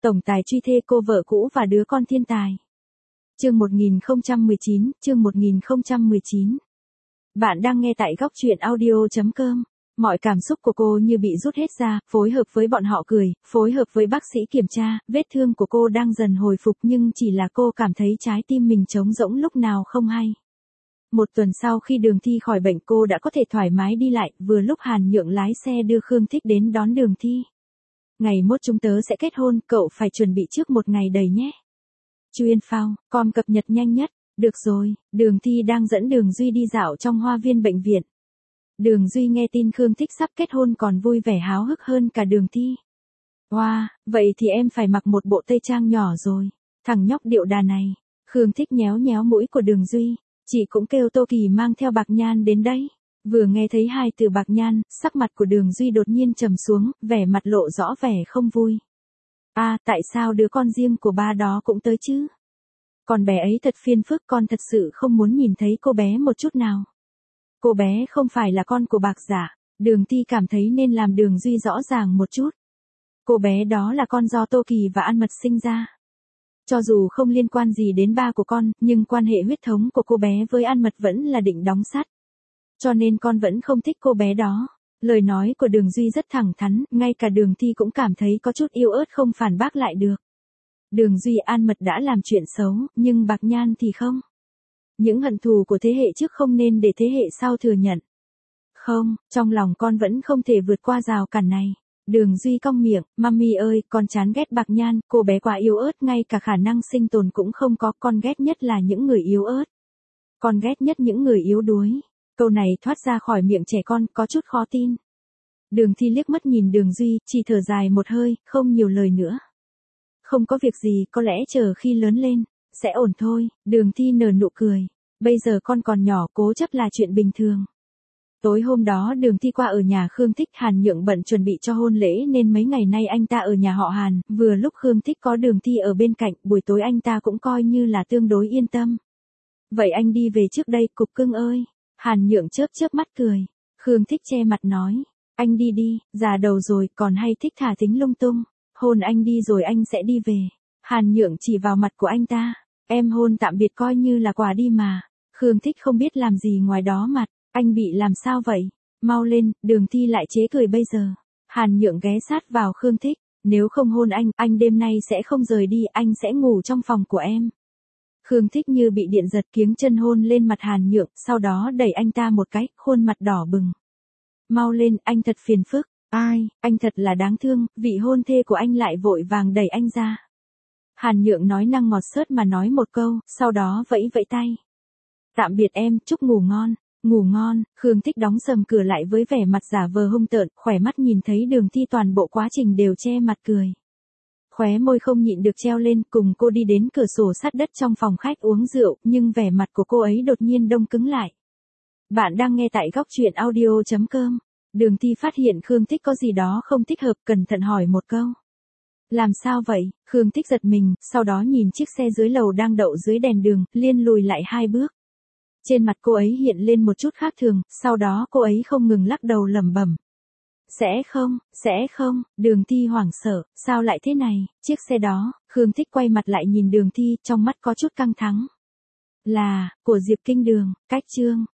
Tổng tài truy thê cô vợ cũ và đứa con thiên tài. Chương 1019. Bạn đang nghe tại góc truyện audio.com. Mọi cảm xúc của cô như bị rút hết ra, phối hợp với bọn họ cười, phối hợp với bác sĩ kiểm tra, vết thương của cô đang dần hồi phục nhưng chỉ là cô cảm thấy trái tim mình trống rỗng lúc nào không hay. Một tuần sau khi Đường Thi khỏi bệnh cô đã có thể thoải mái đi lại, vừa lúc Hàn Nhượng lái xe đưa Khương Thích đến đón Đường Thi. Ngày mốt chúng tớ sẽ kết hôn, cậu phải chuẩn bị trước một ngày đầy nhé. Chuyên phao, com cập nhật nhanh nhất. Được rồi, Đường Thi đang dẫn Đường Duy đi dạo trong hoa viên bệnh viện. Đường Duy nghe tin Khương Thích sắp kết hôn còn vui vẻ háo hức hơn cả Đường Thi. Wow, vậy thì em phải mặc một bộ tây trang nhỏ rồi. Thằng nhóc điệu đà này. Khương Thích nhéo nhéo mũi của Đường Duy. Chị cũng kêu Tô Kỳ mang theo bạc nhan đến đấy. Vừa nghe thấy hai từ bạc nhan, sắc mặt của Đường Duy đột nhiên trầm xuống, vẻ mặt lộ rõ vẻ không vui. Tại sao đứa con riêng của ba đó cũng tới chứ? Con bé ấy thật phiền phức, con thật sự không muốn nhìn thấy cô bé một chút nào. Cô bé không phải là con của Bạc Giả. Đường Thi cảm thấy nên làm Đường Duy rõ ràng một chút. Cô bé đó là con do Tô Kỳ và An Mật sinh ra. Cho dù không liên quan gì đến ba của con, nhưng quan hệ huyết thống của cô bé với An Mật vẫn là định đóng sắt. Cho nên con vẫn không thích cô bé đó. Lời nói của Đường Duy rất thẳng thắn, ngay cả Đường Thi cũng cảm thấy có chút yếu ớt không phản bác lại được. Đường Duy An Mật đã làm chuyện xấu, nhưng Bạc Nhan thì không. Những hận thù của thế hệ trước không nên để thế hệ sau thừa nhận. Không, trong lòng con vẫn không thể vượt qua rào cản này. Đường Duy cong miệng, mami ơi, con chán ghét Bạc Nhan, cô bé quá yếu ớt, ngay cả khả năng sinh tồn cũng không có, con ghét nhất là những người yếu ớt. Con ghét nhất những người yếu đuối. Câu này thoát ra khỏi miệng trẻ con, có chút khó tin. Đường Thi liếc mắt nhìn Đường Duy, chỉ thở dài một hơi, không nhiều lời nữa. Không có việc gì, có lẽ chờ khi lớn lên, sẽ ổn thôi. Đường Thi nở nụ cười. Bây giờ con còn nhỏ, cố chấp là chuyện bình thường. Tối hôm đó Đường Thi qua ở nhà Khương Thích, Hàn Nhượng bận chuẩn bị cho hôn lễ nên mấy ngày nay anh ta ở nhà họ Hàn, vừa lúc Khương Thích có Đường Thi ở bên cạnh, buổi tối anh ta cũng coi như là tương đối yên tâm. Vậy anh đi về trước đây, cục cưng ơi. Hàn Nhượng chớp chớp mắt cười. Khương Thích che mặt nói. Anh đi đi, già đầu rồi, còn hay thích thả thính lung tung. Hôn anh đi rồi anh sẽ đi về. Hàn Nhượng chỉ vào mặt của anh ta. Em hôn tạm biệt coi như là quà đi mà. Khương Thích không biết làm gì ngoài đó mặt. Anh bị làm sao vậy? Mau lên, Đường Thi lại chế cười bây giờ. Hàn Nhượng ghé sát vào Khương Thích. Nếu không hôn anh đêm nay sẽ không rời đi, anh sẽ ngủ trong phòng của em. Khương Thích như bị điện giật, kiếng chân hôn lên mặt Hàn Nhượng, sau đó đẩy anh ta một cái, khuôn mặt đỏ bừng. Mau lên, anh thật phiền phức. Anh thật là đáng thương, vị hôn thê của anh lại vội vàng đẩy anh ra. Hàn Nhượng nói năng ngọt xớt mà nói một câu, sau đó vẫy vẫy tay. Tạm biệt em, chúc ngủ ngon. Ngủ ngon. Khương Thích đóng sầm cửa lại với vẻ mặt giả vờ hung tợn, khỏe mắt nhìn thấy Đường Thi toàn bộ quá trình đều che mặt cười. Khóe môi không nhịn được treo lên, cùng cô đi đến cửa sổ sát đất trong phòng khách uống rượu, nhưng vẻ mặt của cô ấy đột nhiên đông cứng lại. Bạn đang nghe tại góc truyện audio.com. Đường Thi phát hiện Khương Thích có gì đó không thích hợp, cẩn thận hỏi một câu. Làm sao vậy? Khương Thích giật mình, sau đó nhìn chiếc xe dưới lầu đang đậu dưới đèn đường, liên lùi lại 2 bước. Trên mặt cô ấy hiện lên một chút khác thường, sau đó cô ấy không ngừng lắc đầu lẩm bẩm. Sẽ không, Đường Thi hoảng sợ, sao lại thế này, chiếc xe đó. Khương Thích quay mặt lại nhìn Đường Thi, trong mắt có chút căng thẳng. Là, của Diệp Kinh Đường, cách chương.